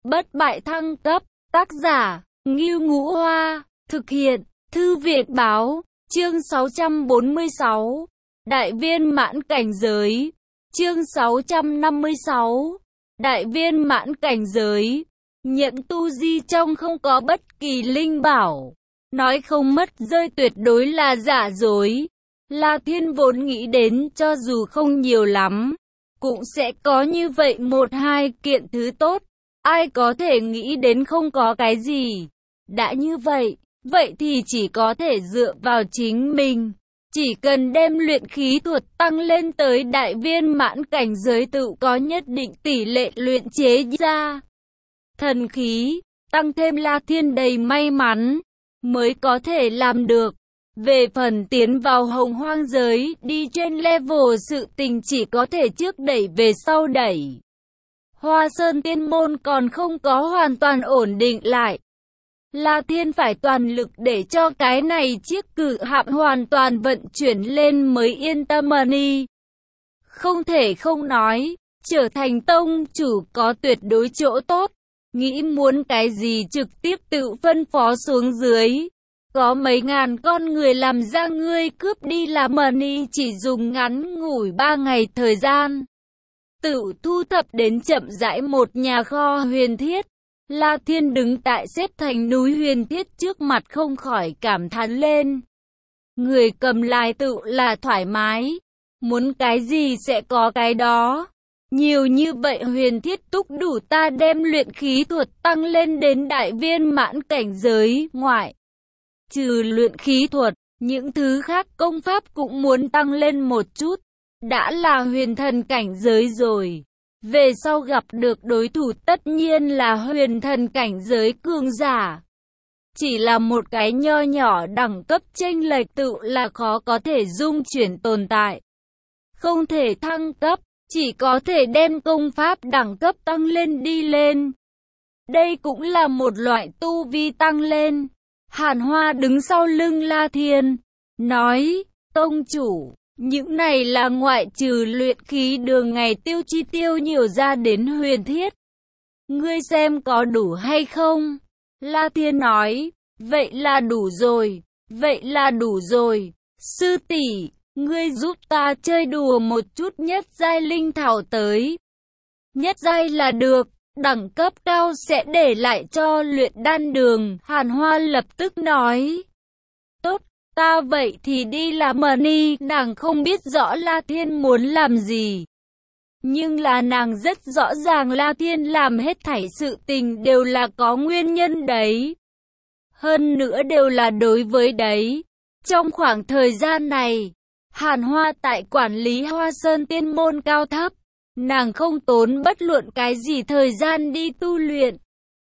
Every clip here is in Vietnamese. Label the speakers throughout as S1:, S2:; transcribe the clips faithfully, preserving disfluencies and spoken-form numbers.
S1: bất bại thăng cấp. Tác giả, Ngưu Ngũ Hoa. Thực hiện, Thư viện Báo. Chương sáu trăm bốn mươi sáu. Đại viên mãn cảnh giới. Chương sáu trăm năm mươi sáu. Đại viên mãn cảnh giới. Nhẫn tu di trong không có bất kỳ linh bảo. Nói không mất rơi tuyệt đối là giả dối. La Thiên vốn nghĩ đến cho dù không nhiều lắm, cũng sẽ có như vậy một hai kiện thứ tốt. Ai có thể nghĩ đến không có cái gì. Đã như vậy, vậy thì chỉ có thể dựa vào chính mình. Chỉ cần đem luyện khí thuật tăng lên tới đại viên mãn cảnh giới tự có nhất định tỷ lệ luyện chế ra thần khí, tăng thêm La Thiên đầy may mắn, mới có thể làm được. Về phần tiến vào hồng hoang giới, đi trên level sự tình chỉ có thể trước đẩy về sau đẩy. Hoa Sơn Tiên Môn còn không có hoàn toàn ổn định lại. La Thiên phải toàn lực để cho cái này chiếc cự hạm hoàn toàn vận chuyển lên mới yên tâm đi. Không thể không nói, trở thành tông chủ có tuyệt đối chỗ tốt. Nghĩ muốn cái gì trực tiếp tự phân phó xuống dưới. Có mấy ngàn con người làm ra ngươi cướp đi làm money chỉ dùng ngắn ngủi ba ngày thời gian. Tự thu thập đến chậm rãi một nhà kho huyền thiết. La Thiên đứng tại xếp thành núi huyền thiết trước mặt không khỏi cảm thán lên. Người cầm lái tự là thoải mái. Muốn cái gì sẽ có cái đó. Nhiều như vậy huyền thiết túc đủ ta đem luyện khí thuật tăng lên đến đại viên mãn cảnh giới ngoại. Trừ luyện khí thuật, những thứ khác công pháp cũng muốn tăng lên một chút. Đã là huyền thần cảnh giới rồi. Về sau gặp được đối thủ tất nhiên là huyền thần cảnh giới cường giả. Chỉ là một cái nho nhỏ đẳng cấp chênh lệch tự là khó có thể dung chuyển tồn tại. Không thể thăng cấp, chỉ có thể đem công pháp đẳng cấp tăng lên đi lên. Đây cũng là một loại tu vi tăng lên. Hàn Hoa đứng sau lưng La Thiên, nói, tông chủ, những này là ngoại trừ luyện khí đường ngày tiêu chi tiêu nhiều ra đến huyền thiết. Ngươi xem có đủ hay không? La Thiên nói, vậy là đủ rồi, vậy là đủ rồi. Sư tỷ, ngươi giúp ta chơi đùa một chút nhất giai linh thảo tới. Nhất giai là được. Đẳng cấp cao sẽ để lại cho luyện đan đường. Hàn Hoa lập tức nói. Tốt, ta vậy thì đi làm money. Nàng không biết rõ La Thiên muốn làm gì. Nhưng là nàng rất rõ ràng La Thiên làm hết thảy sự tình đều là có nguyên nhân đấy. Hơn nữa đều là đối với đấy. Trong khoảng thời gian này, Hàn Hoa tại quản lý Hoa Sơn Tiên Môn cao thấp. Nàng không tốn bất luận cái gì thời gian đi tu luyện.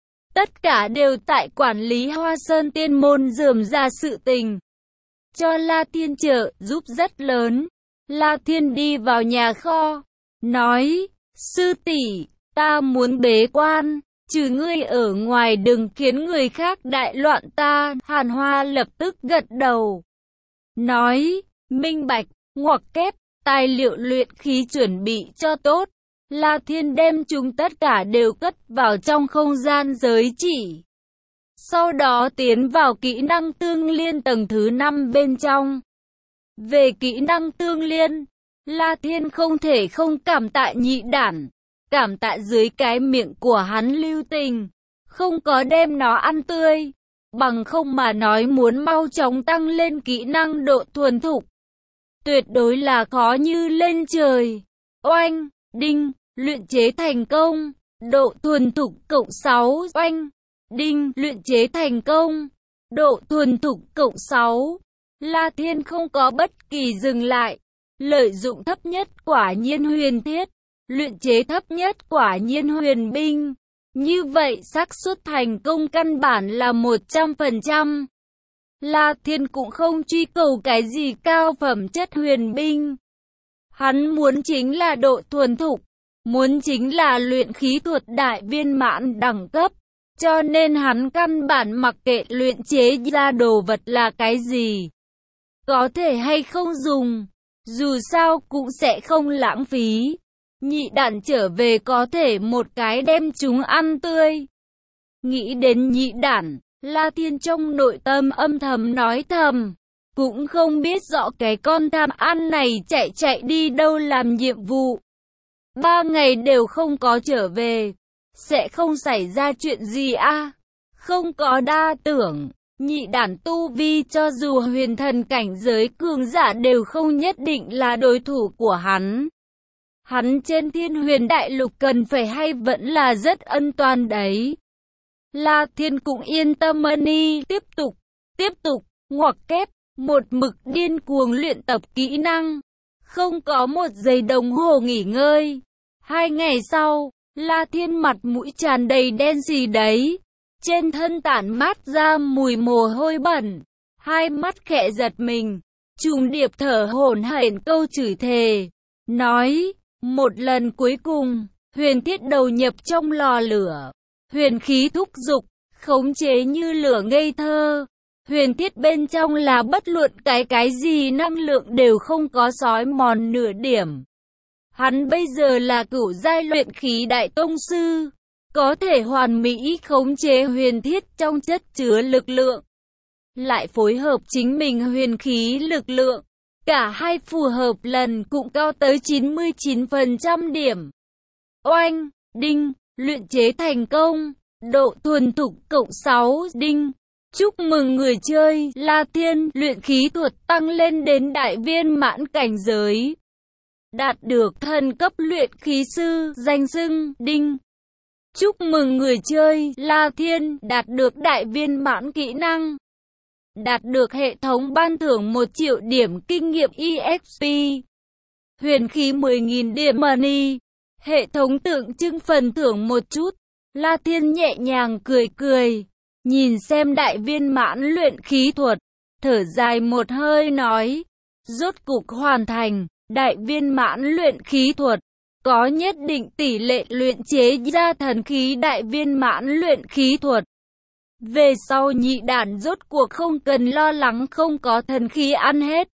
S1: Tất cả đều tại quản lý Hoa Sơn Tiên Môn rườm ra sự tình. Cho La Thiên trợ giúp rất lớn. La Thiên đi vào nhà kho. Nói, sư tỷ, ta muốn bế quan. Trừ ngươi ở ngoài đừng khiến người khác đại loạn ta. Hàn Hoa lập tức gật đầu. Nói, minh bạch, ngoặc kép. Tài liệu luyện khí chuẩn bị cho tốt. La Thiên đem chúng tất cả đều cất vào trong không gian giới chỉ. Sau đó tiến vào kỹ năng tương liên tầng thứ năm bên trong. Về kỹ năng tương liên, La Thiên không thể không cảm tạ nhị đản. Cảm tạ dưới cái miệng của hắn lưu tình. Không có đem nó ăn tươi. Bằng không mà nói muốn mau chóng tăng lên kỹ năng độ thuần thục. Tuyệt đối là khó như lên trời. Oanh, đinh, luyện chế thành công. Độ thuần thục cộng sáu. Oanh, đinh, luyện chế thành công. Độ thuần thục cộng sáu. La Thiên không có bất kỳ dừng lại. Lợi dụng thấp nhất quả nhiên huyền thiết. Luyện chế thấp nhất quả nhiên huyền binh. Như vậy xác suất thành công căn bản là một trăm phần trăm. La Thiên cũng không truy cầu cái gì cao phẩm chất huyền binh. Hắn muốn chính là độ thuần thục, muốn chính là luyện khí thuật đại viên mãn đẳng cấp. Cho nên hắn căn bản mặc kệ luyện chế ra đồ vật là cái gì. Có thể hay không dùng, dù sao cũng sẽ không lãng phí. Nhị đản trở về có thể một cái đem chúng ăn tươi. Nghĩ đến nhị đản, La Thiên trong nội tâm âm thầm nói thầm. Cũng không biết rõ cái con tham ăn này chạy chạy đi đâu làm nhiệm vụ. Ba ngày đều không có trở về. Sẽ không xảy ra chuyện gì à? Không có đa tưởng. Nhị đản tu vi cho dù huyền thần cảnh giới cường giả đều không nhất định là đối thủ của hắn. Hắn trên thiên huyền đại lục cần phải hay vẫn là rất ân toàn đấy. La Thiên cũng yên tâm đi, tiếp tục, tiếp tục, ngoặc kép, một mực điên cuồng luyện tập kỹ năng. Không có một giây đồng hồ nghỉ ngơi. Hai ngày sau, La Thiên mặt mũi tràn đầy đen xì đấy. Trên thân tản mát ra mùi mồ hôi bẩn. Hai mắt khẽ giật mình. Trùng điệp thở hổn hển câu chửi thề. Nói, một lần cuối cùng, huyền thiết đầu nhập trong lò lửa. Huyền khí thúc dục, khống chế như lửa ngây thơ. Huyền thiết bên trong là bất luận cái cái gì năng lượng đều không có xói mòn nửa điểm. Hắn bây giờ là cửu giai luyện khí đại tông sư, có thể hoàn mỹ khống chế huyền thiết trong chất chứa lực lượng. Lại phối hợp chính mình huyền khí lực lượng. Cả hai phù hợp lần cũng cao tới chín mươi chín phần trăm điểm. Oanh, đinh, luyện chế thành công. Độ thuần thục cộng sáu đinh. Chúc mừng người chơi, La Thiên, luyện khí thuật tăng lên đến đại viên mãn cảnh giới. Đạt được thần cấp luyện khí sư, danh xưng, đinh. Chúc mừng người chơi, La Thiên, đạt được đại viên mãn kỹ năng. Đạt được hệ thống ban thưởng một triệu điểm kinh nghiệm e ích pê. Huyền khí mười nghìn điểm money. Hệ thống tượng trưng phần thưởng một chút. La Thiên nhẹ nhàng cười cười. Nhìn xem đại viên mãn luyện khí thuật. Thở dài một hơi nói. Rốt cục hoàn thành. Đại viên mãn luyện khí thuật. Có nhất định tỷ lệ luyện chế ra thần khí đại viên mãn luyện khí thuật. Về sau nhị đản rốt cuộc không cần lo lắng không có thần khí ăn hết.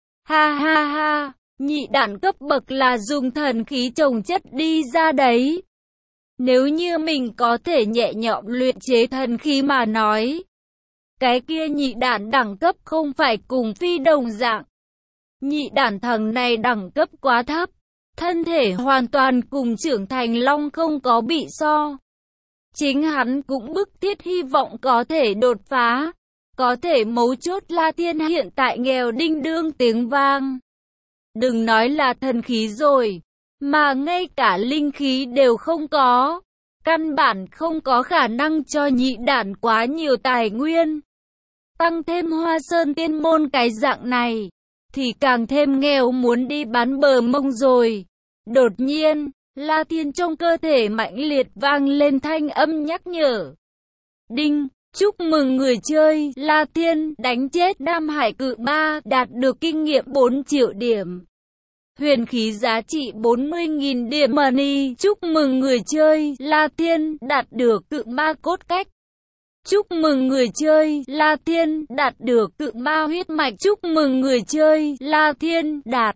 S1: Ha ha ha, nhị đản cấp bậc là dùng thần khí trồng chất đi ra đấy. Nếu như mình có thể nhẹ nhõm luyện chế thần khí mà nói, cái kia nhị đản đẳng cấp không phải cùng phi đồng dạng. Nhị đản thằng này đẳng cấp quá thấp, thân thể hoàn toàn cùng trưởng thành long không có bị so. Chính hắn cũng bức thiết hy vọng có thể đột phá. Có thể mấu chốt La Thiên hiện tại nghèo đinh đương tiếng vang. Đừng nói là thần khí rồi, mà ngay cả linh khí đều không có. Căn bản không có khả năng cho nhị đản quá nhiều tài nguyên. Tăng thêm Hoa Sơn Tiên Môn cái dạng này, thì càng thêm nghèo muốn đi bán bờ mông rồi. Đột nhiên, La Thiên trong cơ thể mãnh liệt vang lên thanh âm nhắc nhở. Đinh, chúc mừng người chơi, La Thiên, đánh chết Nam Hải Cự Ma, đạt được kinh nghiệm bốn triệu điểm. Huyền khí giá trị bốn mươi nghìn điểm money, chúc mừng người chơi, La Thiên, đạt được Cự Ma cốt cách. Chúc mừng người chơi, La Thiên, đạt được Cự Ma huyết mạch, chúc mừng người chơi, La Thiên, đạt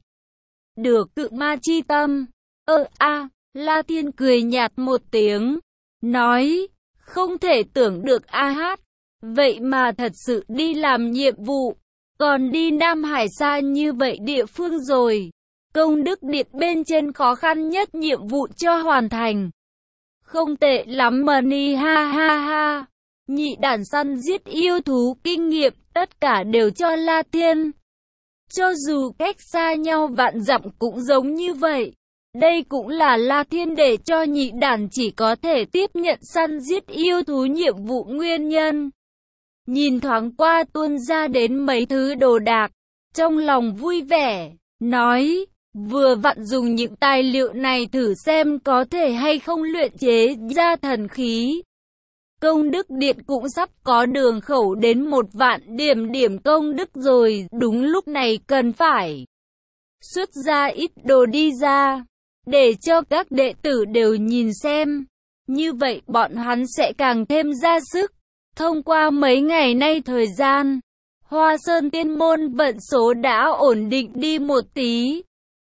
S1: được Cự Ma chi tâm. Ơ a, à, La Thiên cười nhạt một tiếng, nói, không thể tưởng được a hát, vậy mà thật sự đi làm nhiệm vụ, còn đi Nam Hải xa như vậy địa phương rồi, công đức điện bên trên khó khăn nhất nhiệm vụ cho hoàn thành. Không tệ lắm money ha ha ha, nhị đản săn giết yêu thú kinh nghiệm tất cả đều cho La Thiên. Cho dù cách xa nhau vạn dặm cũng giống như vậy. Đây cũng là La Thiên để cho nhị đản chỉ có thể tiếp nhận săn giết yêu thú nhiệm vụ nguyên nhân. Nhìn thoáng qua tuôn ra đến mấy thứ đồ đạc, trong lòng vui vẻ, nói, vừa vặn dùng những tài liệu này thử xem có thể hay không luyện chế ra thần khí. Công đức điện cũng sắp có đường khẩu đến một vạn điểm điểm công đức rồi, đúng lúc này cần phải xuất ra ít đồ đi ra, để cho các đệ tử đều nhìn xem. Như vậy bọn hắn sẽ càng thêm ra sức. Thông qua mấy ngày nay thời gian, Hoa Sơn Tiên Môn vận số đã ổn định đi một tí.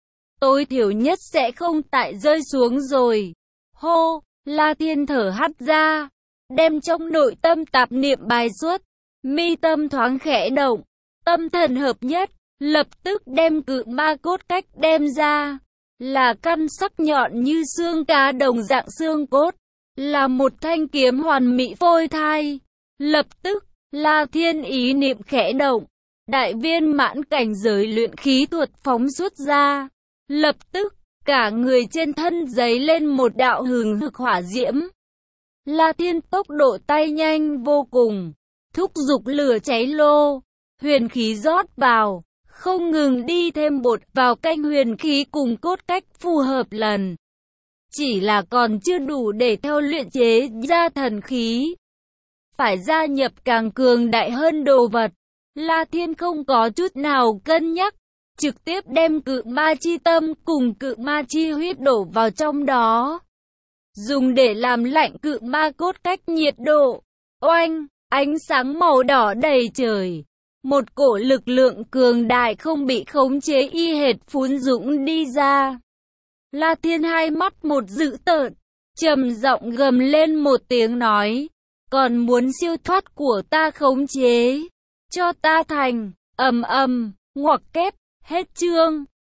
S1: Tối thiểu nhất sẽ không tại rơi xuống rồi. Hô, La Thiên thở hắt ra. đem trong nội tâm tạp niệm bài xuất, mi tâm thoáng khẽ động, tâm thần hợp nhất, lập tức đem cự ma cốt cách đem ra, là căn sắc nhọn như xương cá đồng dạng xương cốt, là một thanh kiếm hoàn mỹ phôi thai. Lập tức, La Thiên ý niệm khẽ động, đại viên mãn cảnh giới luyện khí thuật phóng xuất ra, lập tức, cả người trên thân giấy lên một đạo hừng hực hỏa diễm. La Thiên tốc độ tay nhanh vô cùng, thúc giục lửa cháy lô, huyền khí rót vào, không ngừng đi thêm bột vào canh huyền khí cùng cốt cách phù hợp lần. Chỉ là còn chưa đủ để theo luyện chế ra thần khí. Phải gia nhập càng cường đại hơn đồ vật. La Thiên không có chút nào cân nhắc, trực tiếp đem cự ma chi tâm cùng cự ma chi huyết đổ vào trong đó. Dùng để làm lạnh cự ma cốt cách nhiệt độ. Oanh, ánh sáng màu đỏ đầy trời. Một cổ lực lượng cường đại không bị khống chế y hệt phún dũng đi ra. La Thiên hai mắt một dữ tợn, trầm giọng gầm lên một tiếng nói, còn muốn siêu thoát của ta khống chế, cho ta thành, ầm ầm, ngoặc kép, hết chương.